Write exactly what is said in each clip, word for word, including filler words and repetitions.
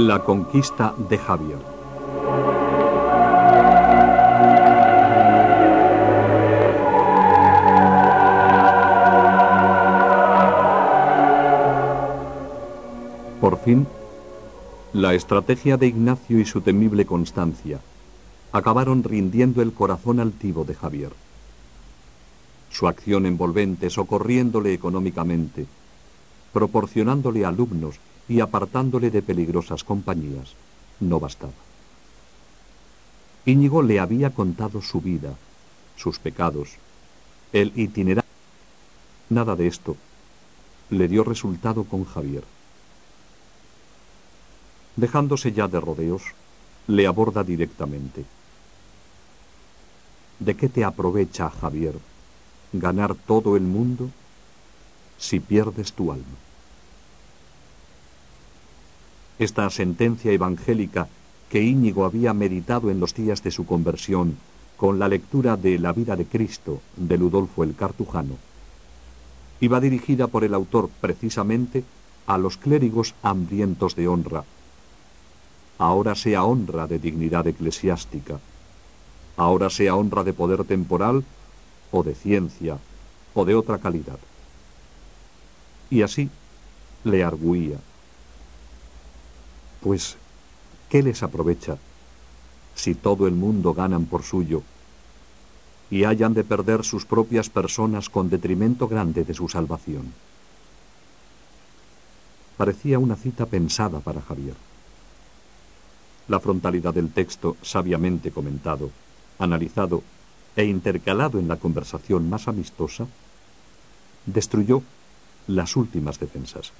La conquista de Javier. Por fin, la estrategia de Ignacio y su temible constancia acabaron rindiendo el corazón altivo de Javier. Su acción envolvente, socorriéndole económicamente, proporcionándole alumnos y apartándole de peligrosas compañías, no bastaba. Íñigo le había contado su vida, sus pecados, el itinerario. Nada de esto le dio resultado con Javier. Dejándose ya de rodeos, le aborda directamente. ¿De qué te aprovecha, Javier, ganar todo el mundo si pierdes tu alma? Esta sentencia evangélica que Íñigo había meditado en los días de su conversión con la lectura de La vida de Cristo de Ludolfo el Cartujano, iba dirigida por el autor precisamente a los clérigos hambrientos de honra. Ahora sea honra de dignidad eclesiástica, ahora sea honra de poder temporal o de ciencia o de otra calidad. Y así le argüía. Pues, ¿qué les aprovecha si todo el mundo ganan por suyo y hayan de perder sus propias personas con detrimento grande de su salvación? Parecía una cita pensada para Javier. La frontalidad del texto, sabiamente comentado, analizado e intercalado en la conversación más amistosa, destruyó las últimas defensas.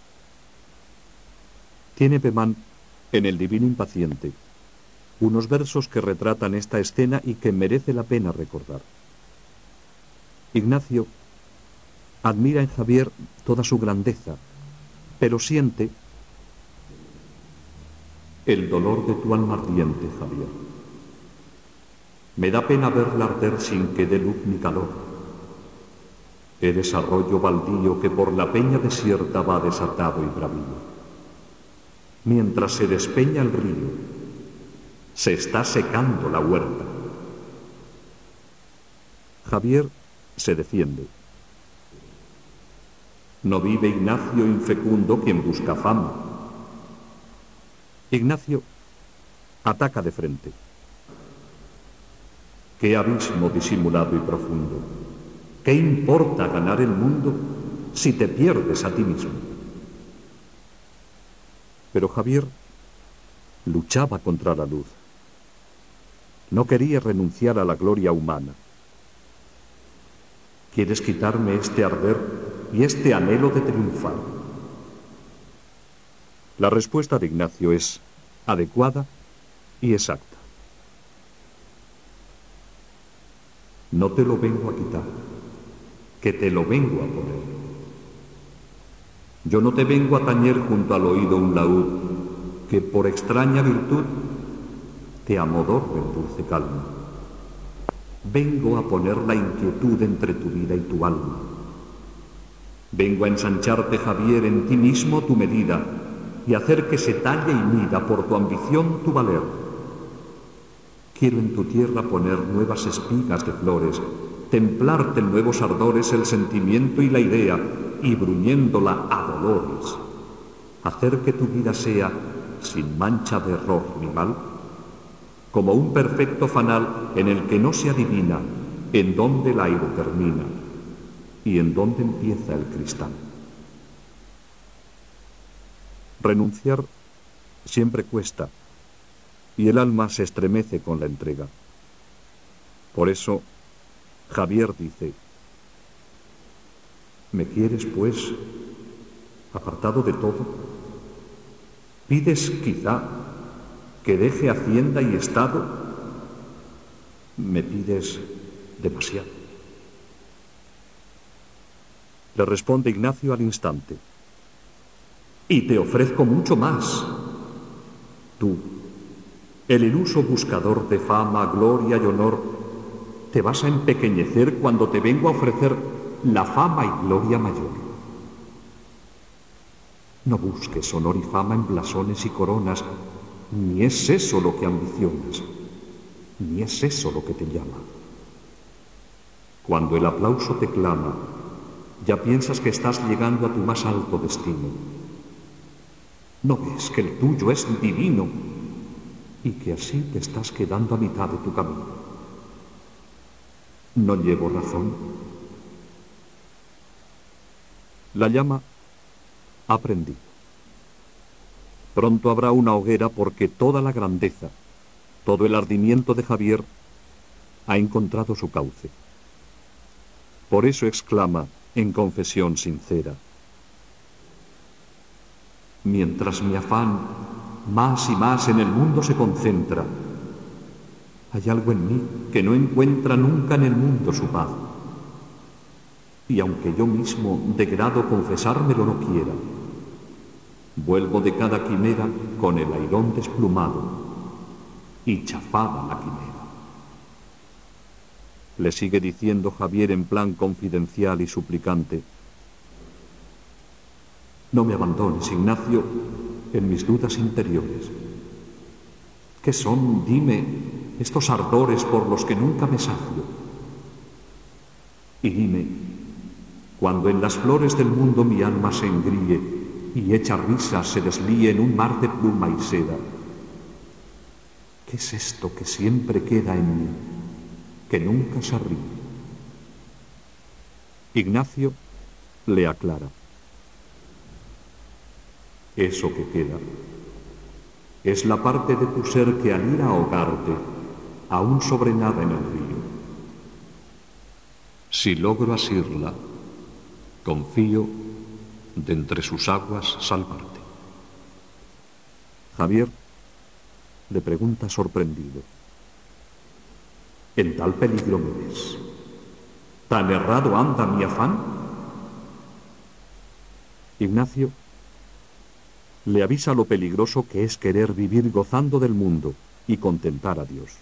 Tiene Pemán, en El Divino Impaciente, unos versos que retratan esta escena y que merece la pena recordar. Ignacio admira en Javier toda su grandeza, pero siente el dolor de tu alma ardiente, Javier. Me da pena verla arder sin que dé luz ni calor. Eres arroyo baldío que por la peña desierta va desatado y bravío. Mientras se despeña el río, se está secando la huerta. Javier se defiende. No vive Ignacio infecundo quien busca fama. Ignacio ataca de frente. Qué abismo disimulado y profundo. ¿Qué importa ganar el mundo si te pierdes a ti mismo? Pero Javier luchaba contra la luz. No quería renunciar a la gloria humana. ¿Quieres quitarme este arder y este anhelo de triunfar? La respuesta de Ignacio es adecuada y exacta. No te lo vengo a quitar, que te lo vengo a poner. Yo no te vengo a tañer junto al oído un laúd que por extraña virtud te amodorre en dulce calma. Vengo a poner la inquietud entre tu vida y tu alma. Vengo a ensancharte, Javier, en ti mismo tu medida y hacer que se talle y mida por tu ambición tu valer. Quiero en tu tierra poner nuevas espigas de flores, templarte en nuevos ardores el sentimiento y la idea, y bruñéndola a dolores, hacer que tu vida sea, sin mancha de error ni mal, como un perfecto fanal en el que no se adivina en dónde el aire termina y en dónde empieza el cristal. Renunciar siempre cuesta, y el alma se estremece con la entrega. Por eso, Javier dice: ¿me quieres, pues, apartado de todo? ¿Pides, quizá, que deje hacienda y estado? Me pides demasiado. Le responde Ignacio al instante: y te ofrezco mucho más. Tú, el iluso buscador de fama, gloria y honor, te vas a empequeñecer cuando te vengo a ofrecer la fama y gloria mayor. No busques honor y fama en blasones y coronas, ni es eso lo que ambicionas, ni es eso lo que te llama. Cuando el aplauso te clama, ya piensas que estás llegando a tu más alto destino. ¿No ves que el tuyo es divino y que así te estás quedando a mitad de tu camino? ¿No llevo razón? La llama ha prendido. Pronto habrá una hoguera porque toda la grandeza, todo el ardimiento de Javier ha encontrado su cauce. Por eso exclama en confesión sincera: mientras mi afán más y más en el mundo se concentra, hay algo en mí que no encuentra nunca en el mundo su paz. Y aunque yo mismo de grado confesármelo no quiera, vuelvo de cada quimera con el airón desplumado y chafada la quimera. Le sigue diciendo Javier en plan confidencial y suplicante: no me abandones, Ignacio, en mis dudas interiores. ¿Qué son, dime, estos ardores por los que nunca me sacio? Y dime, cuando en las flores del mundo mi alma se engríe y hecha risas se deslíe en un mar de pluma y seda, ¿qué es esto que siempre queda en mí, que nunca se ríe? Ignacio le aclara: eso que queda es la parte de tu ser que al ir a ahogarte aún sobrenada en el río. Si logro asirla, confío de entre sus aguas salvarte. Javier le pregunta sorprendido: ¿en tal peligro me ves? ¿Tan errado anda mi afán? Ignacio le avisa lo peligroso que es querer vivir gozando del mundo y contentar a Dios.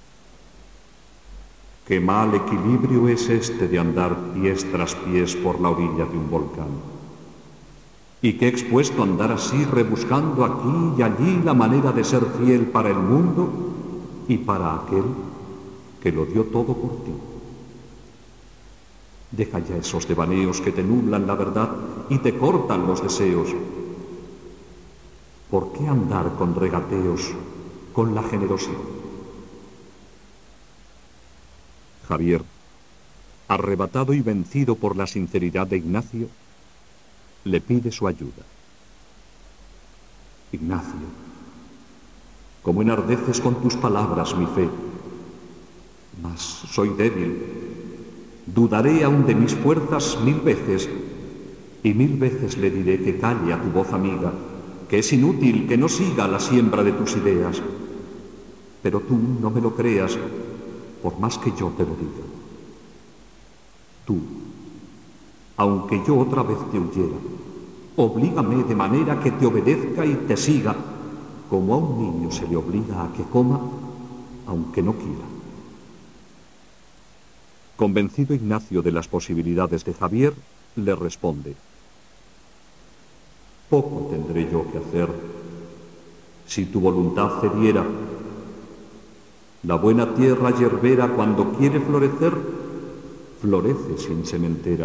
Qué mal equilibrio es este de andar pies tras pies por la orilla de un volcán. Y qué expuesto andar así, rebuscando aquí y allí la manera de ser fiel para el mundo y para aquel que lo dio todo por ti. Deja ya esos devaneos que te nublan la verdad y te cortan los deseos. ¿Por qué andar con regateos con la generosidad? Javier, arrebatado y vencido por la sinceridad de Ignacio, le pide su ayuda. Ignacio, como enardeces con tus palabras mi fe, mas soy débil, dudaré aún de mis fuerzas mil veces, y mil veces le diré que calle a tu voz amiga, que es inútil que no siga la siembra de tus ideas. Pero tú no me lo creas, por más que yo te lo diga. Tú, aunque yo otra vez te huyera, oblígame de manera que te obedezca y te siga, como a un niño se le obliga a que coma, aunque no quiera. Convencido Ignacio de las posibilidades de Javier, le responde: poco tendré yo que hacer si tu voluntad cediera. La buena tierra yerbera, cuando quiere florecer, florece sin sementera.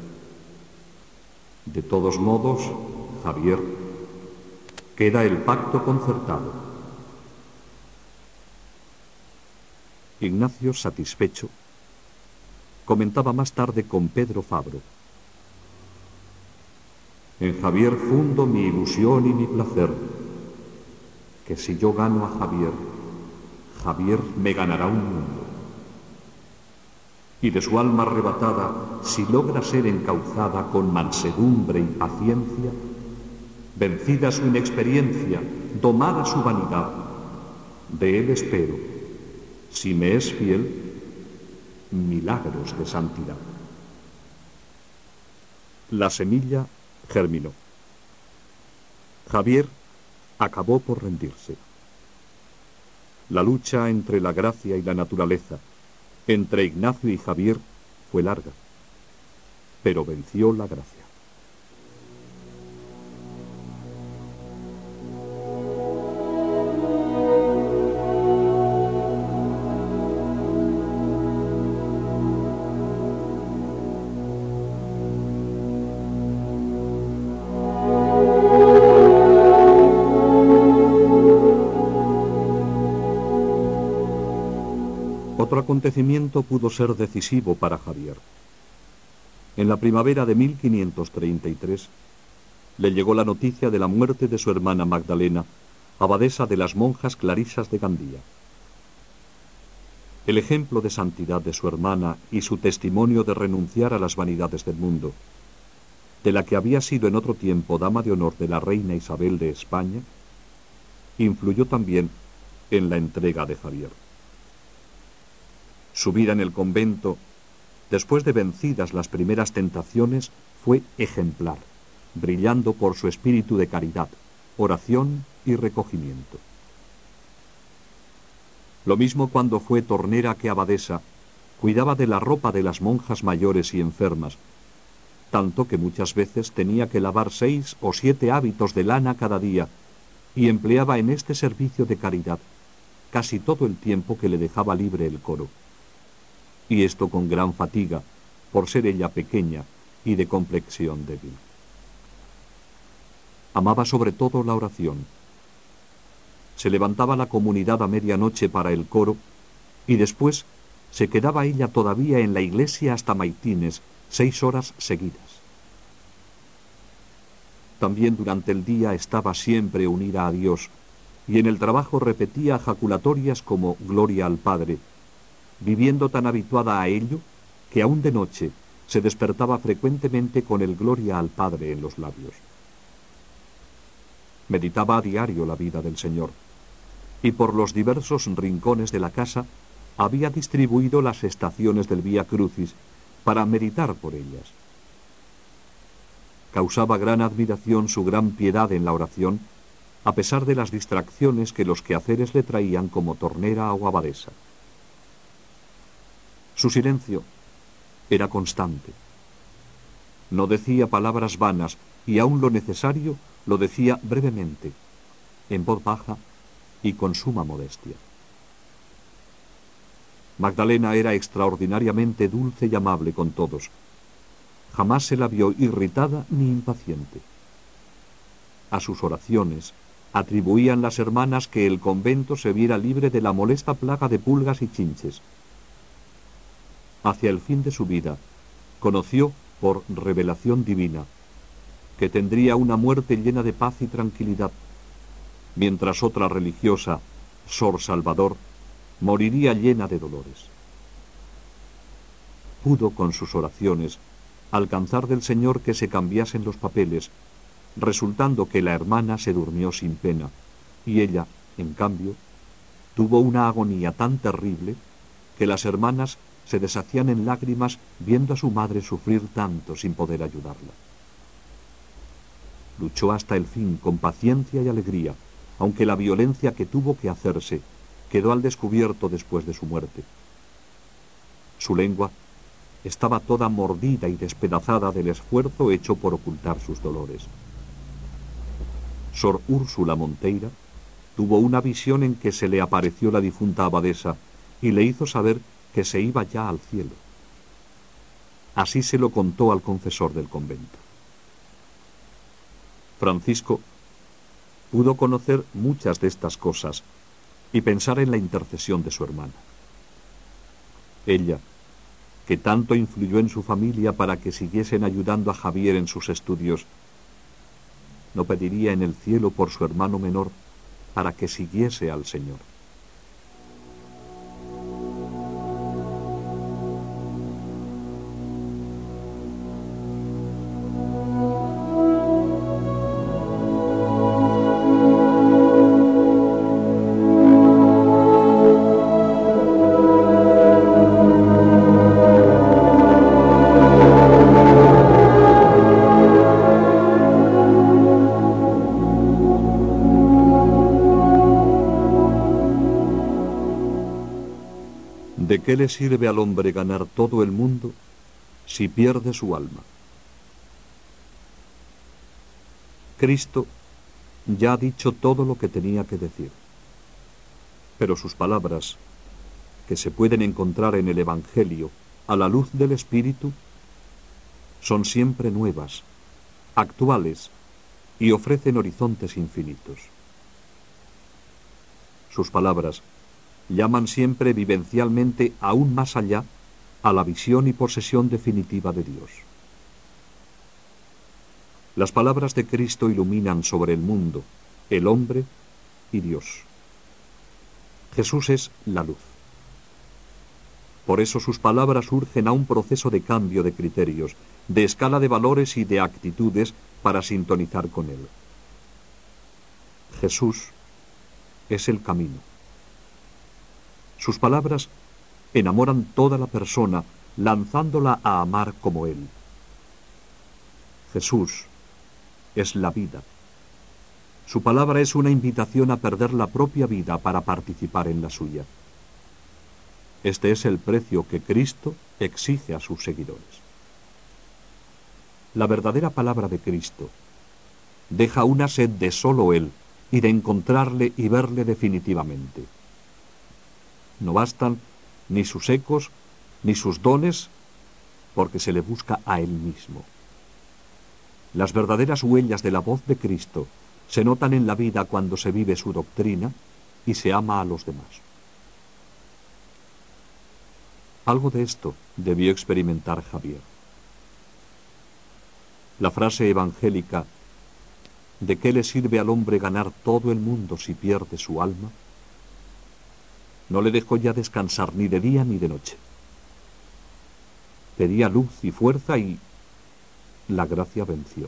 De todos modos, Javier, queda el pacto concertado. Ignacio, satisfecho, comentaba más tarde con Pedro Fabro: en Javier fundo mi ilusión y mi placer, que si yo gano a Javier, Javier me ganará un mundo. Y de su alma arrebatada, si logra ser encauzada con mansedumbre y paciencia, vencida su inexperiencia, domada su vanidad, de él espero, si me es fiel, milagros de santidad. La semilla germinó. Javier acabó por rendirse. La lucha entre la gracia y la naturaleza, entre Ignacio y Javier, fue larga, pero venció la gracia. Otro acontecimiento pudo ser decisivo para Javier. En la primavera de mil quinientos treinta y tres le llegó la noticia de la muerte de su hermana Magdalena, abadesa de las monjas clarisas de Gandía. El ejemplo de santidad de su hermana y su testimonio de renunciar a las vanidades del mundo, de la que había sido en otro tiempo dama de honor de la reina Isabel de España, influyó también en la entrega de Javier. Su vida en el convento, después de vencidas las primeras tentaciones, fue ejemplar, brillando por su espíritu de caridad, oración y recogimiento. Lo mismo cuando fue tornera que abadesa, cuidaba de la ropa de las monjas mayores y enfermas, tanto que muchas veces tenía que lavar seis o siete hábitos de lana cada día, y empleaba en este servicio de caridad casi todo el tiempo que le dejaba libre el coro, y esto con gran fatiga, por ser ella pequeña y de complexión débil. Amaba sobre todo la oración. Se levantaba la comunidad a medianoche para el coro, y después se quedaba ella todavía en la iglesia hasta maitines, seis horas seguidas. También durante el día estaba siempre unida a Dios, y en el trabajo repetía jaculatorias como Gloria al Padre, viviendo tan habituada a ello que aún de noche se despertaba frecuentemente con el Gloria al Padre en los labios. Meditaba a diario la vida del Señor, y por los diversos rincones de la casa había distribuido las estaciones del Vía Crucis para meditar por ellas. Causaba gran admiración su gran piedad en la oración, a pesar de las distracciones que los quehaceres le traían como tornera o abadesa. Su silencio era constante. No decía palabras vanas, y aun lo necesario lo decía brevemente, en voz baja y con suma modestia. Magdalena era extraordinariamente dulce y amable con todos. Jamás se la vio irritada ni impaciente. A sus oraciones atribuían las hermanas que el convento se viera libre de la molesta plaga de pulgas y chinches. Hacia el fin de su vida, conoció, por revelación divina, que tendría una muerte llena de paz y tranquilidad, mientras otra religiosa, Sor Salvador, moriría llena de dolores. Pudo, con sus oraciones, alcanzar del Señor que se cambiasen los papeles, resultando que la hermana se durmió sin pena, y ella, en cambio, tuvo una agonía tan terrible que las hermanas se deshacían en lágrimas viendo a su madre sufrir tanto sin poder ayudarla. Luchó hasta el fin con paciencia y alegría, aunque la violencia que tuvo que hacerse quedó al descubierto después de su muerte. Su lengua estaba toda mordida y despedazada del esfuerzo hecho por ocultar sus dolores. Sor Úrsula Monteira tuvo una visión en que se le apareció la difunta abadesa y le hizo saber que se iba ya al cielo. Así se lo contó al confesor del convento. Francisco pudo conocer muchas de estas cosas y pensar en la intercesión de su hermana. Ella, que tanto influyó en su familia para que siguiesen ayudando a Javier en sus estudios, ¿no pediría en el cielo por su hermano menor para que siguiese al Señor? ¿De qué le sirve al hombre ganar todo el mundo si pierde su alma? Cristo ya ha dicho todo lo que tenía que decir, pero sus palabras, que se pueden encontrar en el Evangelio a la luz del Espíritu, son siempre nuevas, actuales y ofrecen horizontes infinitos. Sus palabras llaman siempre vivencialmente aún más allá a la visión y posesión definitiva de Dios. Las palabras de Cristo iluminan sobre el mundo, el hombre y Dios. Jesús es la luz. Por eso sus palabras urgen a un proceso de cambio de criterios, de escala de valores y de actitudes para sintonizar con Él. Jesús es el camino. Sus palabras enamoran toda la persona, lanzándola a amar como Él. Jesús es la vida. Su palabra es una invitación a perder la propia vida para participar en la suya. Este es el precio que Cristo exige a sus seguidores. La verdadera palabra de Cristo deja una sed de solo Él y de encontrarle y verle definitivamente. No bastan ni sus ecos ni sus dones, porque se le busca a Él mismo. Las verdaderas huellas de la voz de Cristo se notan en la vida cuando se vive su doctrina y se ama a los demás. Algo de esto debió experimentar Javier. La frase evangélica ¿de qué le sirve al hombre ganar todo el mundo si pierde su alma?, no le dejó ya descansar ni de día ni de noche. Pedía luz y fuerza y la gracia venció.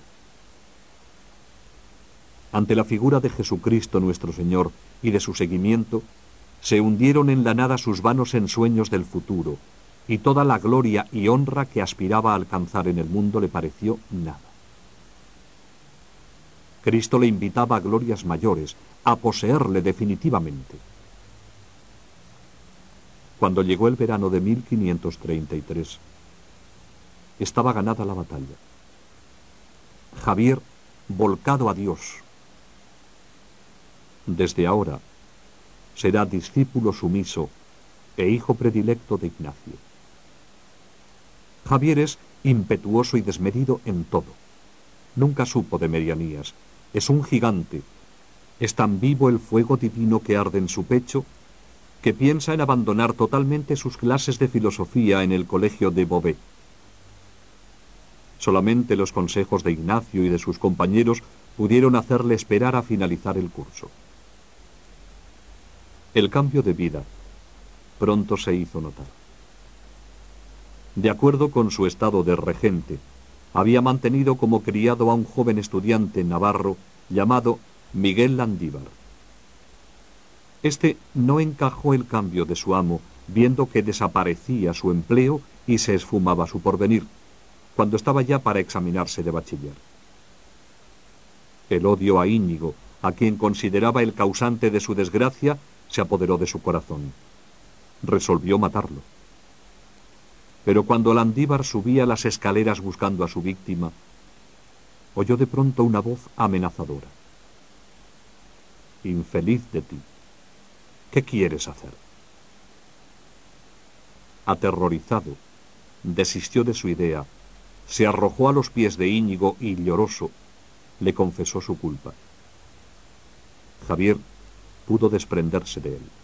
Ante la figura de Jesucristo nuestro Señor y de su seguimiento, se hundieron en la nada sus vanos ensueños del futuro, y toda la gloria y honra que aspiraba a alcanzar en el mundo le pareció nada. Cristo le invitaba a glorias mayores, a poseerle definitivamente. Cuando llegó el verano de mil quinientos treinta y tres, estaba ganada la batalla. Javier, volcado a Dios, desde ahora será discípulo sumiso e hijo predilecto de Ignacio. Javier es impetuoso y desmedido en todo. Nunca supo de medianías. Es un gigante. Es tan vivo el fuego divino que arde en su pecho que piensa en abandonar totalmente sus clases de filosofía en el colegio de Beauvais. Solamente los consejos de Ignacio y de sus compañeros pudieron hacerle esperar a finalizar el curso. El cambio de vida pronto se hizo notar. De acuerdo con su estado de regente, había mantenido como criado a un joven estudiante navarro llamado Miguel Landívar. Este no encajó el cambio de su amo, viendo que desaparecía su empleo y se esfumaba su porvenir, cuando estaba ya para examinarse de bachiller. El odio a Íñigo, a quien consideraba el causante de su desgracia, se apoderó de su corazón. Resolvió matarlo. Pero cuando Landívar subía las escaleras buscando a su víctima, oyó de pronto una voz amenazadora. «Infeliz de ti, ¿qué quieres hacer?». Aterrorizado, desistió de su idea, se arrojó a los pies de Íñigo y, lloroso, le confesó su culpa. Javier pudo desprenderse de él.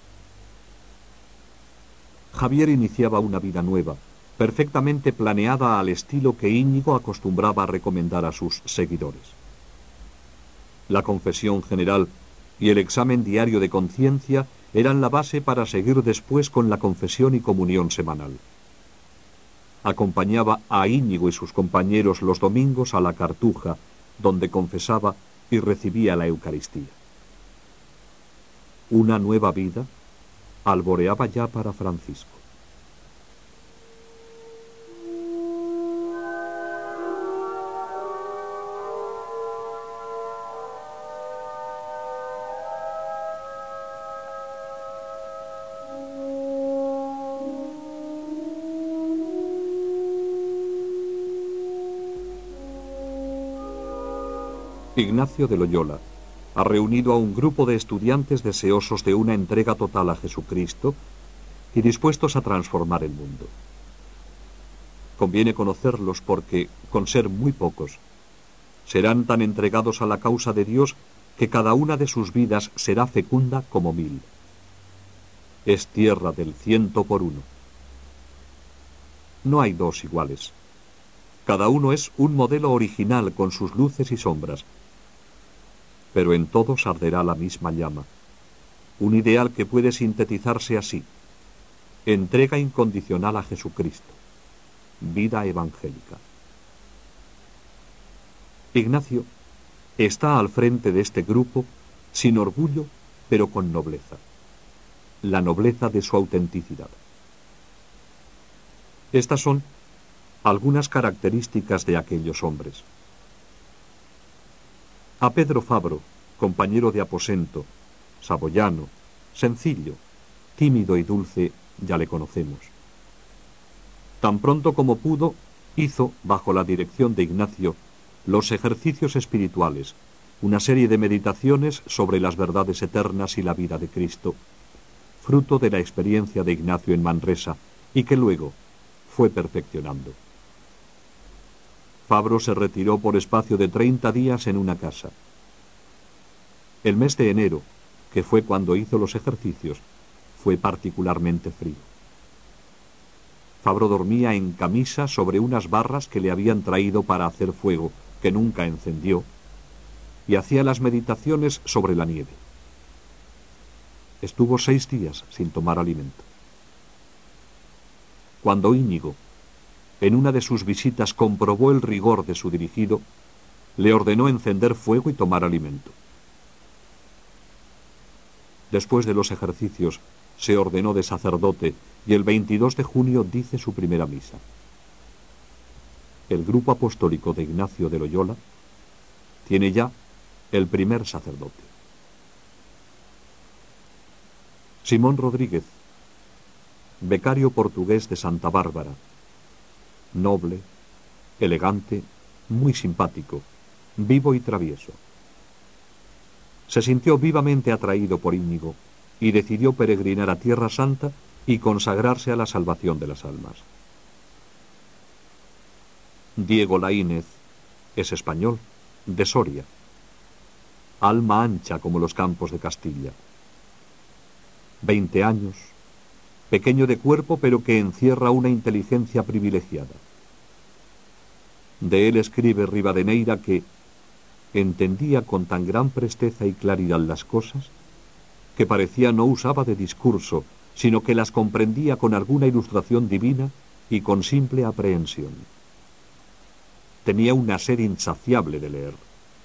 Javier iniciaba una vida nueva, perfectamente planeada al estilo que Íñigo acostumbraba a recomendar a sus seguidores. La confesión general y el examen diario de conciencia eran la base para seguir después con la confesión y comunión semanal. Acompañaba a Íñigo y sus compañeros los domingos a la Cartuja, donde confesaba y recibía la Eucaristía. Una nueva vida alboreaba ya para Francisco. Ignacio de Loyola ha reunido a un grupo de estudiantes deseosos de una entrega total a Jesucristo y dispuestos a transformar el mundo. Conviene conocerlos porque, con ser muy pocos, serán tan entregados a la causa de Dios que cada una de sus vidas será fecunda como mil. es tierra del ciento por uno. No hay dos iguales. Cada uno es un modelo original con sus luces y sombras. Pero en todos arderá la misma llama. Un ideal que puede sintetizarse así: entrega incondicional a Jesucristo. Vida evangélica. Ignacio está al frente de este grupo sin orgullo, pero con nobleza. La nobleza de su autenticidad. Estas son algunas características de aquellos hombres. A Pedro Fabro, compañero de aposento, saboyano, sencillo, tímido y dulce, ya le conocemos. Tan pronto como pudo, hizo, bajo la dirección de Ignacio, los ejercicios espirituales, una serie de meditaciones sobre las verdades eternas y la vida de Cristo, fruto de la experiencia de Ignacio en Manresa, y que luego fue perfeccionando. Fabro se retiró por espacio de treinta días en una casa. El mes de enero, que fue cuando hizo los ejercicios, fue particularmente frío. Fabro dormía en camisa sobre unas barras que le habían traído para hacer fuego, que nunca encendió, y hacía las meditaciones sobre la nieve. Estuvo seis días sin tomar alimento. Cuando Íñigo, en una de sus visitas, comprobó el rigor de su dirigido, le ordenó encender fuego y tomar alimento. Después de los ejercicios, se ordenó de sacerdote y el veintidós de junio dice su primera misa. El grupo apostólico de Ignacio de Loyola tiene ya el primer sacerdote. Simón Rodríguez, becario portugués de Santa Bárbara, noble, elegante, muy simpático, vivo y travieso. Se sintió vivamente atraído por Íñigo y decidió peregrinar a Tierra Santa y consagrarse a la salvación de las almas. Diego Laínez es español, de Soria, alma ancha como los campos de Castilla. Veinte años, pequeño de cuerpo pero que encierra una inteligencia privilegiada. De él escribe Rivadeneira que entendía con tan gran presteza y claridad las cosas que parecía no usaba de discurso, sino que las comprendía con alguna ilustración divina y con simple aprehensión. Tenía una sed insaciable de leer.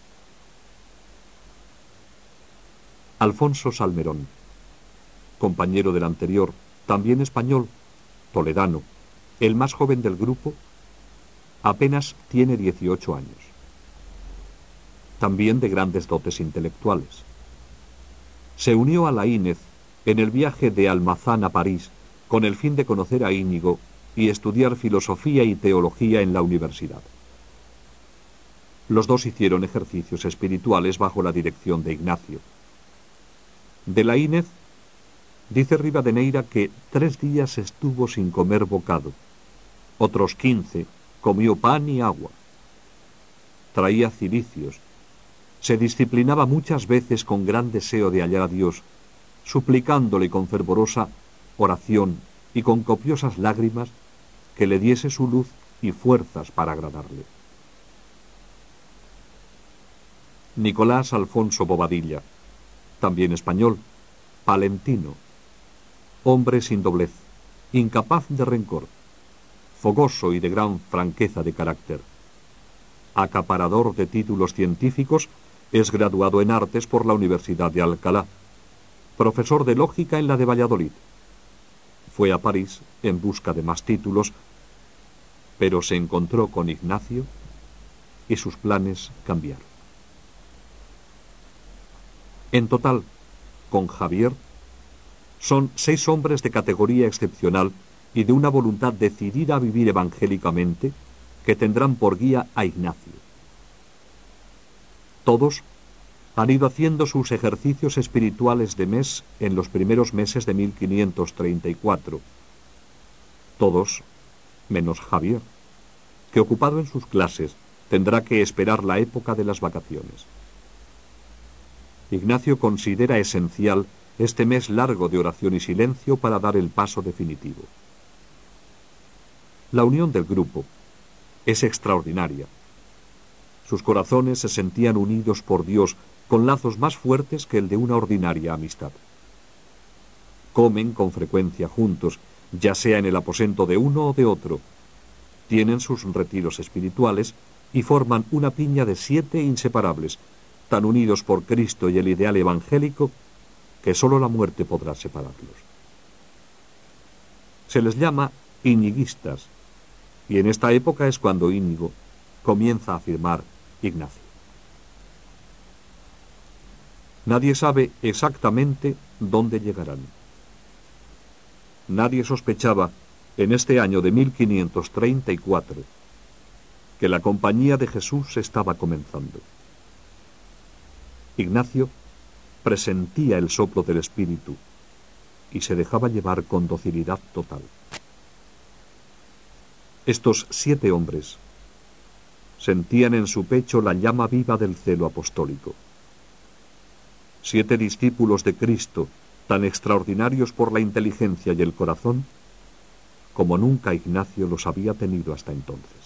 Alfonso Salmerón, compañero del anterior, también español, toledano, el más joven del grupo, apenas tiene dieciocho años. También de grandes dotes intelectuales. Se unió a Laínez en el viaje de Almazán a París con el fin de conocer a Íñigo y estudiar filosofía y teología en la universidad. Los dos hicieron ejercicios espirituales bajo la dirección de Ignacio. De Laínez dice Rivadeneira que tres días estuvo sin comer bocado, otros quince comió pan y agua. Traía cilicios, se disciplinaba muchas veces con gran deseo de hallar a Dios, suplicándole con fervorosa oración y con copiosas lágrimas que le diese su luz y fuerzas para agradarle. Nicolás Alfonso Bobadilla, también español, palentino, hombre sin doblez, incapaz de rencor, fogoso y de gran franqueza de carácter, acaparador de títulos científicos, es graduado en artes por la Universidad de Alcalá, profesor de lógica en la de Valladolid. Fue a París en busca de más títulos, pero se encontró con Ignacio y sus planes cambiaron. En total, con Javier, son seis hombres de categoría excepcional y de una voluntad decidida a vivir evangélicamente, que tendrán por guía a Ignacio. Todos han ido haciendo sus ejercicios espirituales de mes en los primeros meses de mil quinientos treinta y cuatro. Todos, menos Javier, que ocupado en sus clases tendrá que esperar la época de las vacaciones. Ignacio considera esencial este mes largo de oración y silencio para dar el paso definitivo. La unión del grupo es extraordinaria. Sus corazones se sentían unidos por Dios con lazos más fuertes que el de una ordinaria amistad. Comen con frecuencia juntos, ya sea en el aposento de uno o de otro. Tienen sus retiros espirituales y forman una piña de siete inseparables, tan unidos por Cristo y el ideal evangélico que sólo la muerte podrá separarlos. Se les llama iñiguistas, y en esta época es cuando Íñigo comienza a firmar Ignacio. Nadie sabe exactamente dónde llegarán. Nadie sospechaba, en este año de mil quinientos treinta y cuatro, que la compañía de Jesús estaba comenzando. Ignacio presentía el soplo del Espíritu y se dejaba llevar con docilidad total. Estos siete hombres sentían en su pecho la llama viva del celo apostólico. Siete discípulos de Cristo, tan extraordinarios por la inteligencia y el corazón, como nunca Ignacio los había tenido hasta entonces.